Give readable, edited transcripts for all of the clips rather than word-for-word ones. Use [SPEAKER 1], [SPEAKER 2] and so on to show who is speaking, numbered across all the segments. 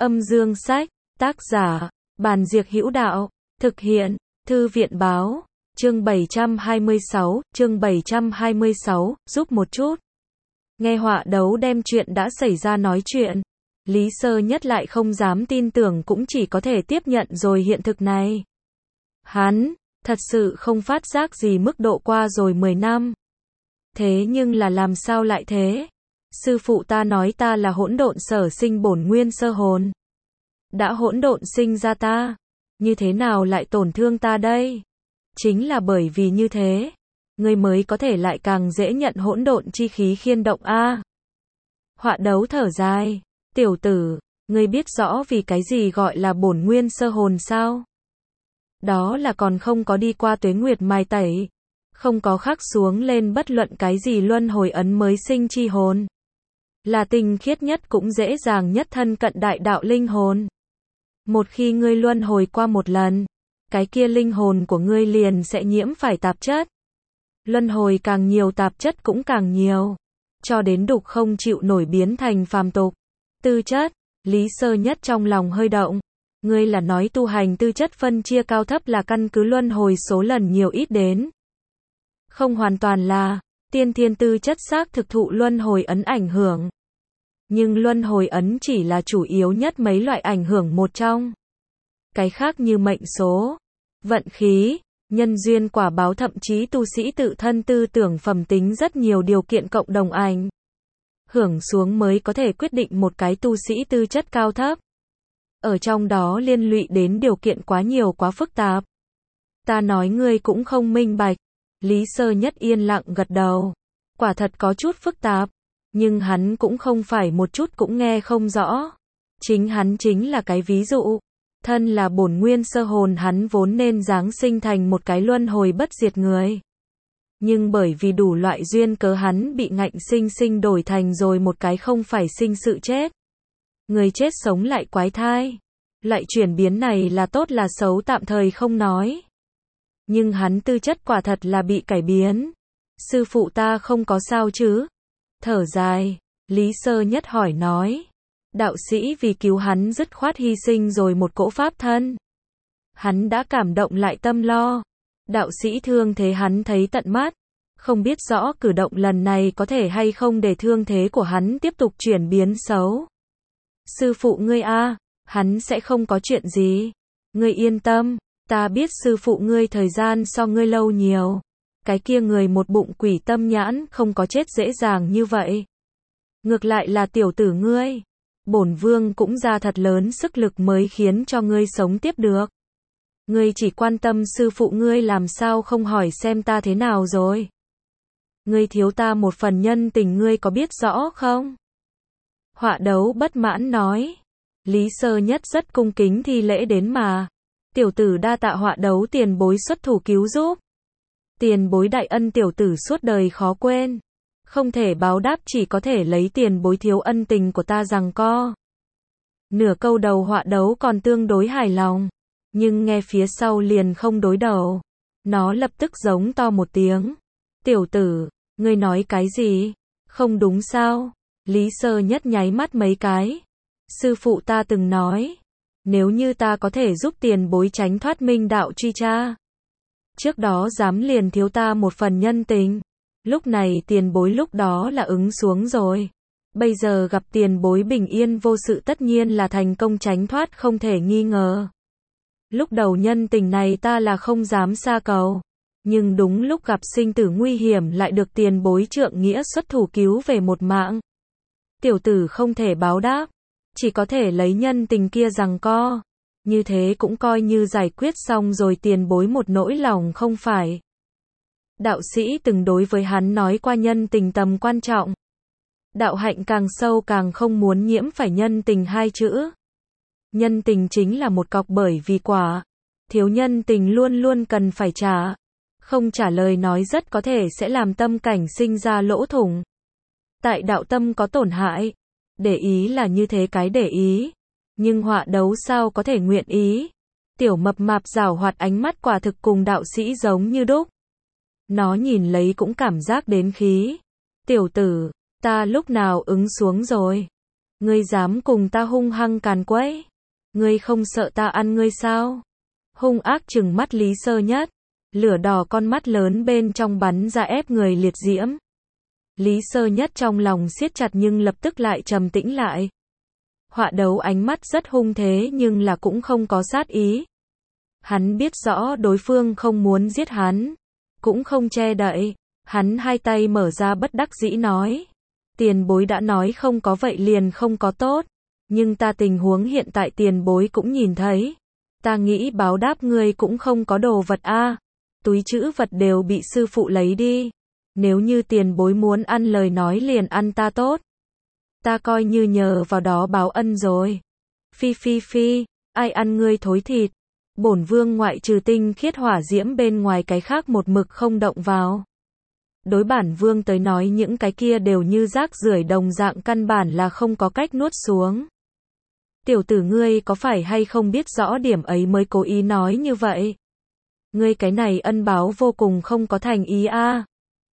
[SPEAKER 1] Âm dương sách, tác giả, Bàn Diệc Hữu Đạo, thực hiện, Thư viện báo, chương 726, giúp một chút. Nghe Họa Đấu đem chuyện đã xảy ra nói chuyện, Lý Sơ Nhất lại không dám tin tưởng, cũng chỉ có thể tiếp nhận rồi hiện thực này. Hắn, thật sự không phát giác gì mức độ qua rồi 10 năm. Thế nhưng là làm sao lại thế? Sư phụ ta nói ta là hỗn độn sở sinh bổn nguyên sơ hồn. Đã hỗn độn sinh ra ta, như thế nào lại tổn thương ta đây? Chính là bởi vì như thế, ngươi mới có thể lại càng dễ nhận hỗn độn chi khí khiên động a. Họa Đấu thở dài, tiểu tử, ngươi biết rõ vì cái gì gọi là bổn nguyên sơ hồn sao? Đó là còn không có đi qua tuế nguyệt mài tẩy, không có khắc xuống lên bất luận cái gì luân hồi ấn mới sinh chi hồn. Là tinh khiết nhất cũng dễ dàng nhất thân cận đại đạo linh hồn. Một khi ngươi luân hồi qua một lần, cái kia linh hồn của ngươi liền sẽ nhiễm phải tạp chất. Luân hồi càng nhiều tạp chất cũng càng nhiều, cho đến đục không chịu nổi biến thành phàm tục. Tư chất, Lý Sơ Nhất trong lòng hơi động. Ngươi là nói tu hành tư chất phân chia cao thấp là căn cứ luân hồi số lần nhiều ít đến. Không hoàn toàn là, tiên thiên tư chất xác thực thụ luân hồi ấn ảnh hưởng. Nhưng luân hồi ấn chỉ là chủ yếu nhất mấy loại ảnh hưởng một trong. Cái khác như mệnh số, vận khí, nhân duyên quả báo, thậm chí tu sĩ tự thân tư tưởng phẩm tính rất nhiều điều kiện cộng đồng ảnh hưởng xuống mới có thể quyết định một cái tu sĩ tư chất cao thấp. Ở trong đó liên lụy đến điều kiện quá nhiều quá phức tạp. Ta nói ngươi cũng không minh bạch. Lý Sơ Nhất yên lặng gật đầu. Quả thật có chút phức tạp, nhưng hắn cũng không phải một chút cũng nghe không rõ. Chính hắn chính là cái ví dụ. Thân là bổn nguyên sơ hồn, hắn vốn nên giáng sinh thành một cái luân hồi bất diệt người. Nhưng bởi vì đủ loại duyên cớ hắn bị ngạnh sinh sinh đổi thành rồi một cái không phải sinh sự chết. Người chết sống lại quái thai. Loại chuyển biến này là tốt là xấu tạm thời không nói. Nhưng hắn tư chất quả thật là bị cải biến. Sư phụ ta không có sao chứ? Thở dài, Lý Sơ Nhất hỏi nói. Đạo sĩ vì cứu hắn dứt khoát hy sinh rồi một cỗ pháp thân. Hắn đã cảm động lại tâm lo. Đạo sĩ thương thế hắn thấy tận mắt. Không biết rõ cử động lần này có thể hay không để thương thế của hắn tiếp tục chuyển biến xấu. Sư phụ ngươi a, hắn sẽ không có chuyện gì. Ngươi yên tâm, ta biết sư phụ ngươi thời gian so ngươi lâu nhiều. Cái kia người một bụng quỷ tâm nhãn không có chết dễ dàng như vậy. Ngược lại là tiểu tử ngươi. Bổn vương cũng ra thật lớn sức lực mới khiến cho ngươi sống tiếp được. Ngươi chỉ quan tâm sư phụ ngươi, làm sao không hỏi xem ta thế nào rồi. Ngươi thiếu ta một phần nhân tình, ngươi có biết rõ không? Họa Đấu bất mãn nói. Lý Sơ Nhất rất cung kính thi lễ đến mà. Tiểu tử đa tạ Họa Đấu tiền bối xuất thủ cứu giúp. Tiền bối đại ân tiểu tử suốt đời khó quên. Không thể báo đáp, chỉ có thể lấy tiền bối thiếu ân tình của ta giằng co. Nửa câu đầu Họa Đấu còn tương đối hài lòng. Nhưng nghe phía sau liền không đối đầu. Nó lập tức giống to một tiếng. Tiểu tử, ngươi nói cái gì? Không đúng sao? Lý Sơ Nhất nháy mắt mấy cái. Sư phụ ta từng nói, nếu như ta có thể giúp tiền bối tránh thoát minh đạo truy tra, trước đó dám liền thiếu ta một phần nhân tình. Lúc này tiền bối lúc đó là ứng xuống rồi. Bây giờ gặp tiền bối bình yên vô sự tất nhiên là thành công tránh thoát không thể nghi ngờ. Lúc đầu nhân tình này ta là không dám xa cầu. Nhưng đúng lúc gặp sinh tử nguy hiểm lại được tiền bối trượng nghĩa xuất thủ cứu về một mạng. Tiểu tử không thể báo đáp. Chỉ có thể lấy nhân tình kia giằng co. Như thế cũng coi như giải quyết xong rồi tiền bối một nỗi lòng không phải. Đạo sĩ từng đối với hắn nói qua nhân tình tầm quan trọng. Đạo hạnh càng sâu càng không muốn nhiễm phải nhân tình hai chữ. Nhân tình chính là một cọc bởi vì quả. Thiếu nhân tình luôn luôn cần phải trả. Không trả lời nói rất có thể sẽ làm tâm cảnh sinh ra lỗ thủng. Tại đạo tâm có tổn hại. Để ý là như thế cái để ý. Nhưng Họa Đấu sao có thể nguyện ý. Tiểu mập mạp giảo hoạt ánh mắt quả thực cùng đạo sĩ giống như đúc. Nó nhìn lấy cũng cảm giác đến khí. Tiểu tử, ta lúc nào ứng xuống rồi? Ngươi dám cùng ta hung hăng càn quấy? Ngươi không sợ ta ăn ngươi sao? Hung ác trừng mắt Lý Sơ Nhất, lửa đỏ con mắt lớn bên trong bắn ra ép người liệt diễm. Lý Sơ Nhất trong lòng siết chặt nhưng lập tức lại trầm tĩnh lại. Họa Đấu ánh mắt rất hung thế nhưng là cũng không có sát ý. Hắn biết rõ đối phương không muốn giết hắn, cũng không che đậy. Hắn hai tay mở ra bất đắc dĩ nói. Tiền bối đã nói không có vậy liền không có tốt. Nhưng ta tình huống hiện tại tiền bối cũng nhìn thấy. Ta nghĩ báo đáp ngươi cũng không có đồ vật a. Túi trữ vật đều bị sư phụ lấy đi. Nếu như tiền bối muốn ăn lời nói liền ăn ta tốt. Ta coi như nhờ vào đó báo ân rồi. Phi phi phi, ai ăn ngươi thối thịt. Bổn vương ngoại trừ tinh khiết hỏa diễm bên ngoài cái khác một mực không động vào. Đối bản vương tới nói những cái kia đều như rác rưởi đồng dạng căn bản là không có cách nuốt xuống. Tiểu tử ngươi có phải hay không biết rõ điểm ấy mới cố ý nói như vậy? Ngươi cái này ân báo vô cùng không có thành ý a.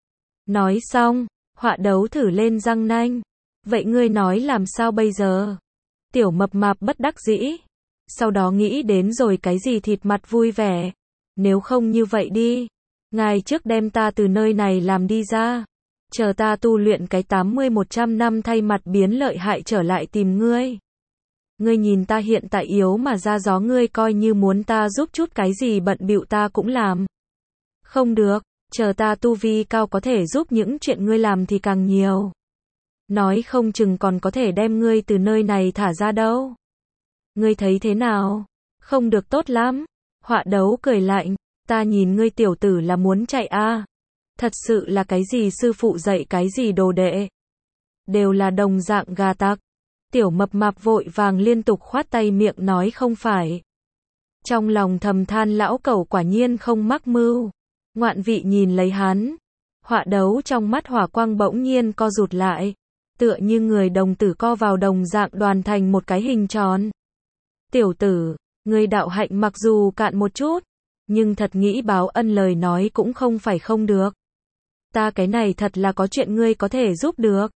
[SPEAKER 1] Nói xong, Họa Đấu thử lên răng nanh. Vậy ngươi nói làm sao bây giờ? Tiểu Mập Mạp bất đắc dĩ. Sau đó nghĩ đến rồi cái gì thịt mặt vui vẻ. Nếu không như vậy đi. Ngài trước đem ta từ nơi này làm đi ra. Chờ ta tu luyện cái 80-100 năm thay mặt biến lợi hại trở lại tìm ngươi. Ngươi nhìn ta hiện tại yếu mà ra gió ngươi coi như muốn ta giúp chút cái gì bận bịu ta cũng làm. Không được, chờ ta tu vi cao có thể giúp những chuyện ngươi làm thì càng nhiều. Nói không chừng còn có thể đem ngươi từ nơi này thả ra đâu. Ngươi thấy thế nào? Không được tốt lắm. Họa Đấu cười lạnh, ta nhìn ngươi tiểu tử là muốn chạy a. Thật sự là cái gì sư phụ dạy cái gì đồ đệ. Đều là đồng dạng gà tặc. Tiểu Mập Mạp vội vàng liên tục khoát tay miệng nói không phải. Trong lòng thầm than lão cẩu quả nhiên không mắc mưu. Ngoạn vị nhìn lấy hắn. Họa Đấu trong mắt hỏa quang bỗng nhiên co rụt lại. Tựa như người đồng tử co vào đồng dạng đoàn thành một cái hình tròn. Tiểu tử, người đạo hạnh mặc dù cạn một chút, nhưng thật nghĩ báo ân lời nói cũng không phải không được. Ta cái này thật là có chuyện ngươi có thể giúp được.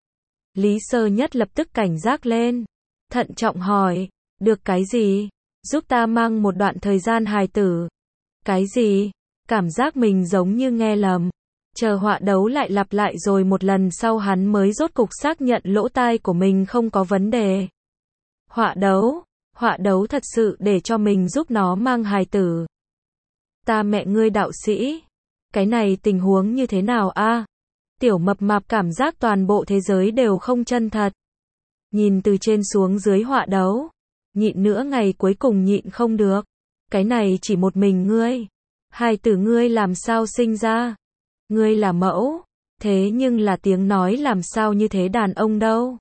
[SPEAKER 1] Lý Sơ Nhất lập tức cảnh giác lên. Thận trọng hỏi, được cái gì? Giúp ta mang một đoạn thời gian hài tử. Cái gì? Cảm giác mình giống như nghe lầm. Chờ Họa Đấu lại lặp lại rồi một lần sau hắn mới rốt cục xác nhận lỗ tai của mình không có vấn đề. Họa Đấu thật sự để cho mình giúp nó mang hài tử. Ta mẹ ngươi đạo sĩ. Cái này tình huống như thế nào a? Tiểu Mập Mạp cảm giác toàn bộ thế giới đều không chân thật. Nhìn từ trên xuống dưới Họa Đấu. Nhịn nữa ngày cuối cùng nhịn không được. Cái này chỉ một mình ngươi. Hài tử ngươi làm sao sinh ra? Ngươi là mẫu. Thế nhưng là tiếng nói làm sao như thế đàn ông đâu?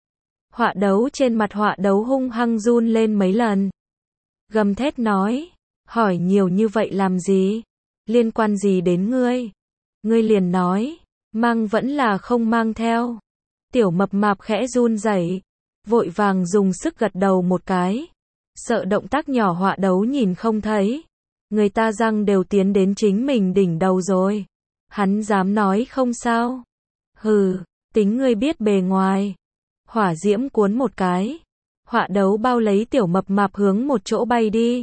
[SPEAKER 1] Họa Đấu trên mặt Họa Đấu hung hăng run lên mấy lần. Gầm thét nói. Hỏi nhiều như vậy làm gì? Liên quan gì đến ngươi? Ngươi liền nói. Mang vẫn là không mang theo. Tiểu Mập Mạp khẽ run rẩy, vội vàng dùng sức gật đầu một cái. Sợ động tác nhỏ Họa Đấu nhìn không thấy. Người ta răng đều tiến đến chính mình đỉnh đầu rồi. Hắn dám nói không sao? Hừ, tính ngươi biết bề ngoài. Hỏa diễm cuốn một cái. Họa Đấu bao lấy Tiểu Mập Mạp hướng một chỗ bay đi.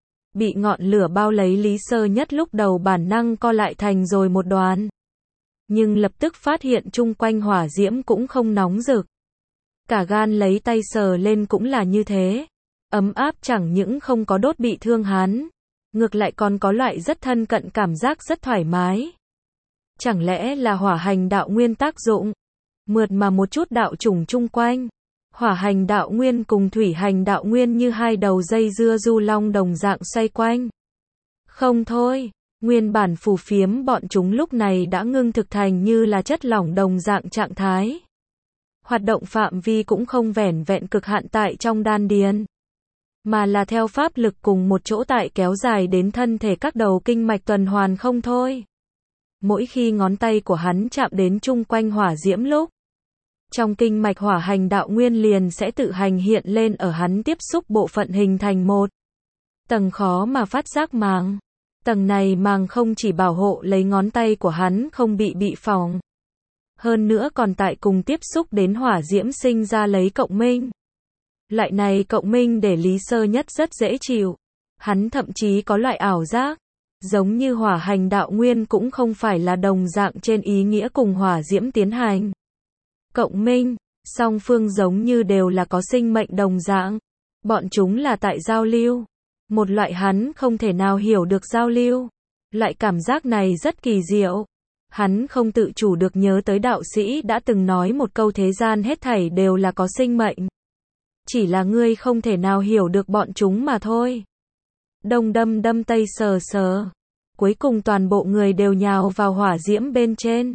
[SPEAKER 1] Bị ngọn lửa bao lấy Lý Sơ Nhất lúc đầu bản năng co lại thành rồi một đoàn. Nhưng lập tức phát hiện chung quanh hỏa diễm cũng không nóng rực. Cả gan lấy tay sờ lên cũng là như thế. Ấm áp chẳng những không có đốt bị thương hắn. Ngược lại còn có loại rất thân cận cảm giác rất thoải mái. Chẳng lẽ là hỏa hành đạo nguyên tác dụng? Mượt mà một chút đạo chủng chung quanh. Hỏa hành đạo nguyên cùng thủy hành đạo nguyên như hai đầu dây dưa du long đồng dạng xoay quanh. Không thôi, nguyên bản phù phiếm bọn chúng lúc này đã ngưng thực thành như là chất lỏng đồng dạng trạng thái. Hoạt động phạm vi cũng không vẻn vẹn cực hạn tại trong đan điền, mà là theo pháp lực cùng một chỗ tại kéo dài đến thân thể các đầu kinh mạch tuần hoàn không thôi. Mỗi khi ngón tay của hắn chạm đến chung quanh hỏa diễm lúc, trong kinh mạch hỏa hành đạo nguyên liền sẽ tự hành hiện lên ở hắn tiếp xúc bộ phận hình thành một tầng khó mà phát giác màng. Tầng này màng không chỉ bảo hộ lấy ngón tay của hắn không bị phỏng, Hơn nữa còn tại cùng tiếp xúc đến hỏa diễm sinh ra lấy cộng minh. Loại này cộng minh để Lý Sơ Nhất rất dễ chịu. Hắn thậm chí có loại ảo giác, giống như hỏa hành đạo nguyên cũng không phải là đồng dạng trên ý nghĩa cùng hỏa diễm tiến hành cộng minh, song phương giống như đều là có sinh mệnh đồng dạng. Bọn chúng là tại giao lưu. Một loại hắn không thể nào hiểu được giao lưu. Loại cảm giác này rất kỳ diệu. Hắn không tự chủ được nhớ tới đạo sĩ đã từng nói một câu thế gian hết thảy đều là có sinh mệnh. Chỉ là ngươi không thể nào hiểu được bọn chúng mà thôi. Đông đâm đâm tây sờ sờ. Cuối cùng toàn bộ người đều nhào vào hỏa diễm bên trên.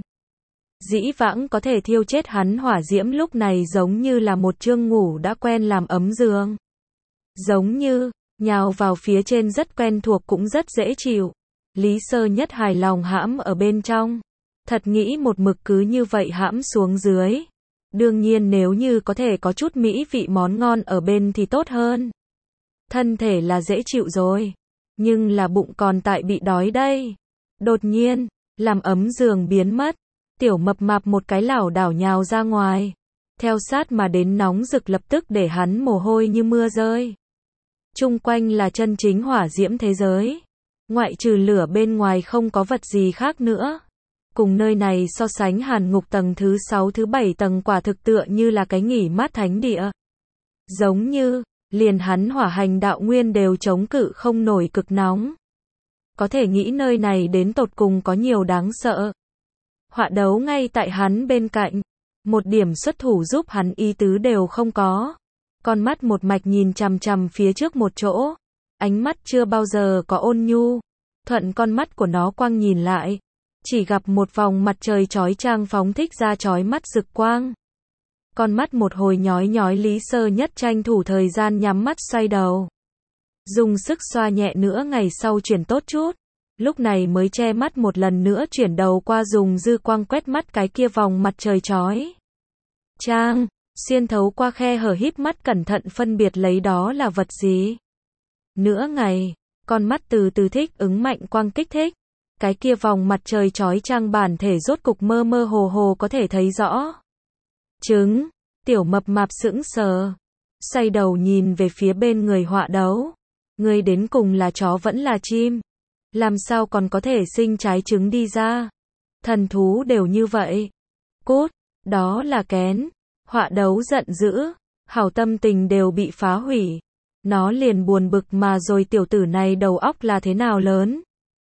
[SPEAKER 1] Dĩ vãng có thể thiêu chết hắn hỏa diễm lúc này giống như là một chương ngủ đã quen làm ấm giường. Giống như, nhào vào phía trên rất quen thuộc cũng rất dễ chịu. Lý Sơ Nhất hài lòng hãm ở bên trong. Thật nghĩ một mực cứ như vậy hãm xuống dưới. Đương nhiên nếu như có thể có chút mỹ vị món ngon ở bên thì tốt hơn. Thân thể là dễ chịu rồi. Nhưng là bụng còn tại bị đói đây. Đột nhiên, làm ấm giường biến mất. Tiểu mập mạp một cái lảo đảo nhào ra ngoài. Theo sát mà đến nóng rực lập tức để hắn mồ hôi như mưa rơi. Chung quanh là chân chính hỏa diễm thế giới. Ngoại trừ lửa bên ngoài không có vật gì khác nữa. Cùng nơi này so sánh hàn ngục tầng thứ 6 thứ 7 tầng quả thực tựa như là cái nghỉ mát thánh địa. Giống như, liền hắn hỏa hành đạo nguyên đều chống cự không nổi cực nóng. Có thể nghĩ nơi này đến tột cùng có nhiều đáng sợ. Họa đấu ngay tại hắn bên cạnh. Một điểm xuất thủ giúp hắn ý tứ đều không có. Con mắt một mạch nhìn chằm chằm phía trước một chỗ. Ánh mắt chưa bao giờ có ôn nhu. Thuận con mắt của nó quang nhìn lại. Chỉ gặp một vòng mặt trời chói chang phóng thích ra chói mắt rực quang. Con mắt một hồi nhói nhói Lý Sơ Nhất tranh thủ thời gian nhắm mắt xoay đầu. Dùng sức xoa nhẹ nữa ngày sau chuyển tốt chút. Lúc này mới che mắt một lần nữa chuyển đầu qua dùng dư quang quét mắt cái kia vòng mặt trời chói chang, xuyên thấu qua khe hở híp mắt cẩn thận phân biệt lấy đó là vật gì. Nửa ngày, con mắt từ từ thích ứng mạnh quang kích thích. Cái kia vòng mặt trời chói chang bản thể rốt cục mơ mơ hồ hồ có thể thấy rõ. Trứng, tiểu mập mạp sững sờ. Xoay đầu nhìn về phía bên người họa đấu. Người đến cùng là chó vẫn là chim. Làm sao còn có thể sinh trái trứng đi ra. Thần thú đều như vậy. Cút, đó là kén. Họa đấu giận dữ. Hảo tâm tình đều bị phá hủy. Nó liền buồn bực mà rồi tiểu tử này đầu óc là thế nào lớn.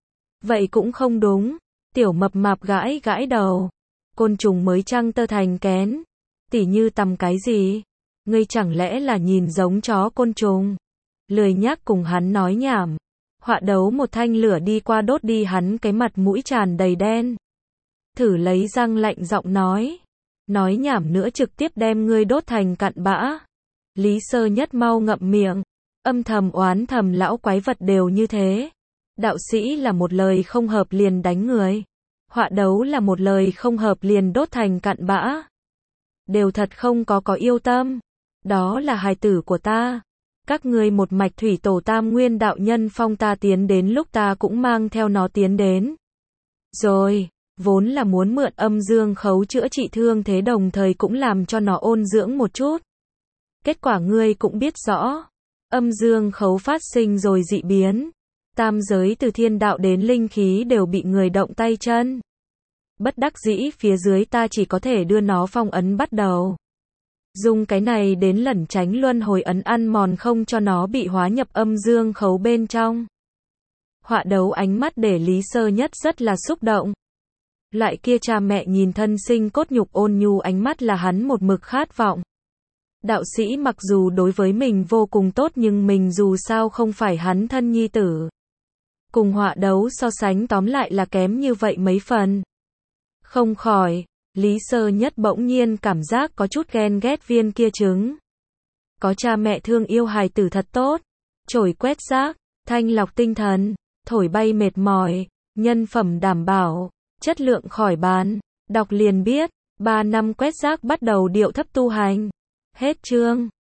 [SPEAKER 1] Vậy cũng không đúng. Tiểu mập mạp gãi gãi đầu. Côn trùng mới trăng tơ thành kén. Tỉ như tầm cái gì? Ngươi chẳng lẽ là nhìn giống chó côn trùng? Lười nhác cùng hắn nói nhảm. Họa đấu một thanh lửa đi qua đốt đi hắn cái mặt mũi tràn đầy đen. Thử lấy răng lạnh giọng nói. Nói nhảm nữa trực tiếp đem ngươi đốt thành cặn bã. Lý Sơ Nhất mau ngậm miệng. Âm thầm oán thầm lão quái vật đều như thế. Đạo sĩ là một lời không hợp liền đánh người. Họa đấu là một lời không hợp liền đốt thành cặn bã. Đều thật không có yêu tâm. Đó là hài tử của ta. Các ngươi một mạch thủy tổ tam nguyên đạo nhân phong ta tiến đến lúc ta cũng mang theo nó tiến đến. Rồi, vốn là muốn mượn âm dương khấu chữa trị thương thế đồng thời cũng làm cho nó ôn dưỡng một chút. Kết quả ngươi cũng biết rõ. Âm dương khấu phát sinh rồi dị biến. Tam giới từ thiên đạo đến linh khí đều bị người động tay chân. Bất đắc dĩ phía dưới ta chỉ có thể đưa nó phong ấn bắt đầu. Dùng cái này đến lẩn tránh luân hồi ấn ăn mòn không cho nó bị hóa nhập âm dương khấu bên trong. Họa đấu ánh mắt để Lý Sơ Nhất rất là xúc động. Lại kia cha mẹ nhìn thân sinh cốt nhục ôn nhu ánh mắt là hắn một mực khát vọng. Đạo sĩ mặc dù đối với mình vô cùng tốt nhưng mình dù sao không phải hắn thân nhi tử. Cùng họa đấu so sánh tóm lại là kém như vậy mấy phần. Không khỏi, Lý Sơ Nhất bỗng nhiên cảm giác có chút ghen ghét viên kia trứng. Có cha mẹ thương yêu hài tử thật tốt. Chổi quét rác, thanh lọc tinh thần, thổi bay mệt mỏi, nhân phẩm đảm bảo, chất lượng khỏi bàn. Đọc liền biết, 3 năm quét rác bắt đầu điệu thấp tu hành. Hết chương.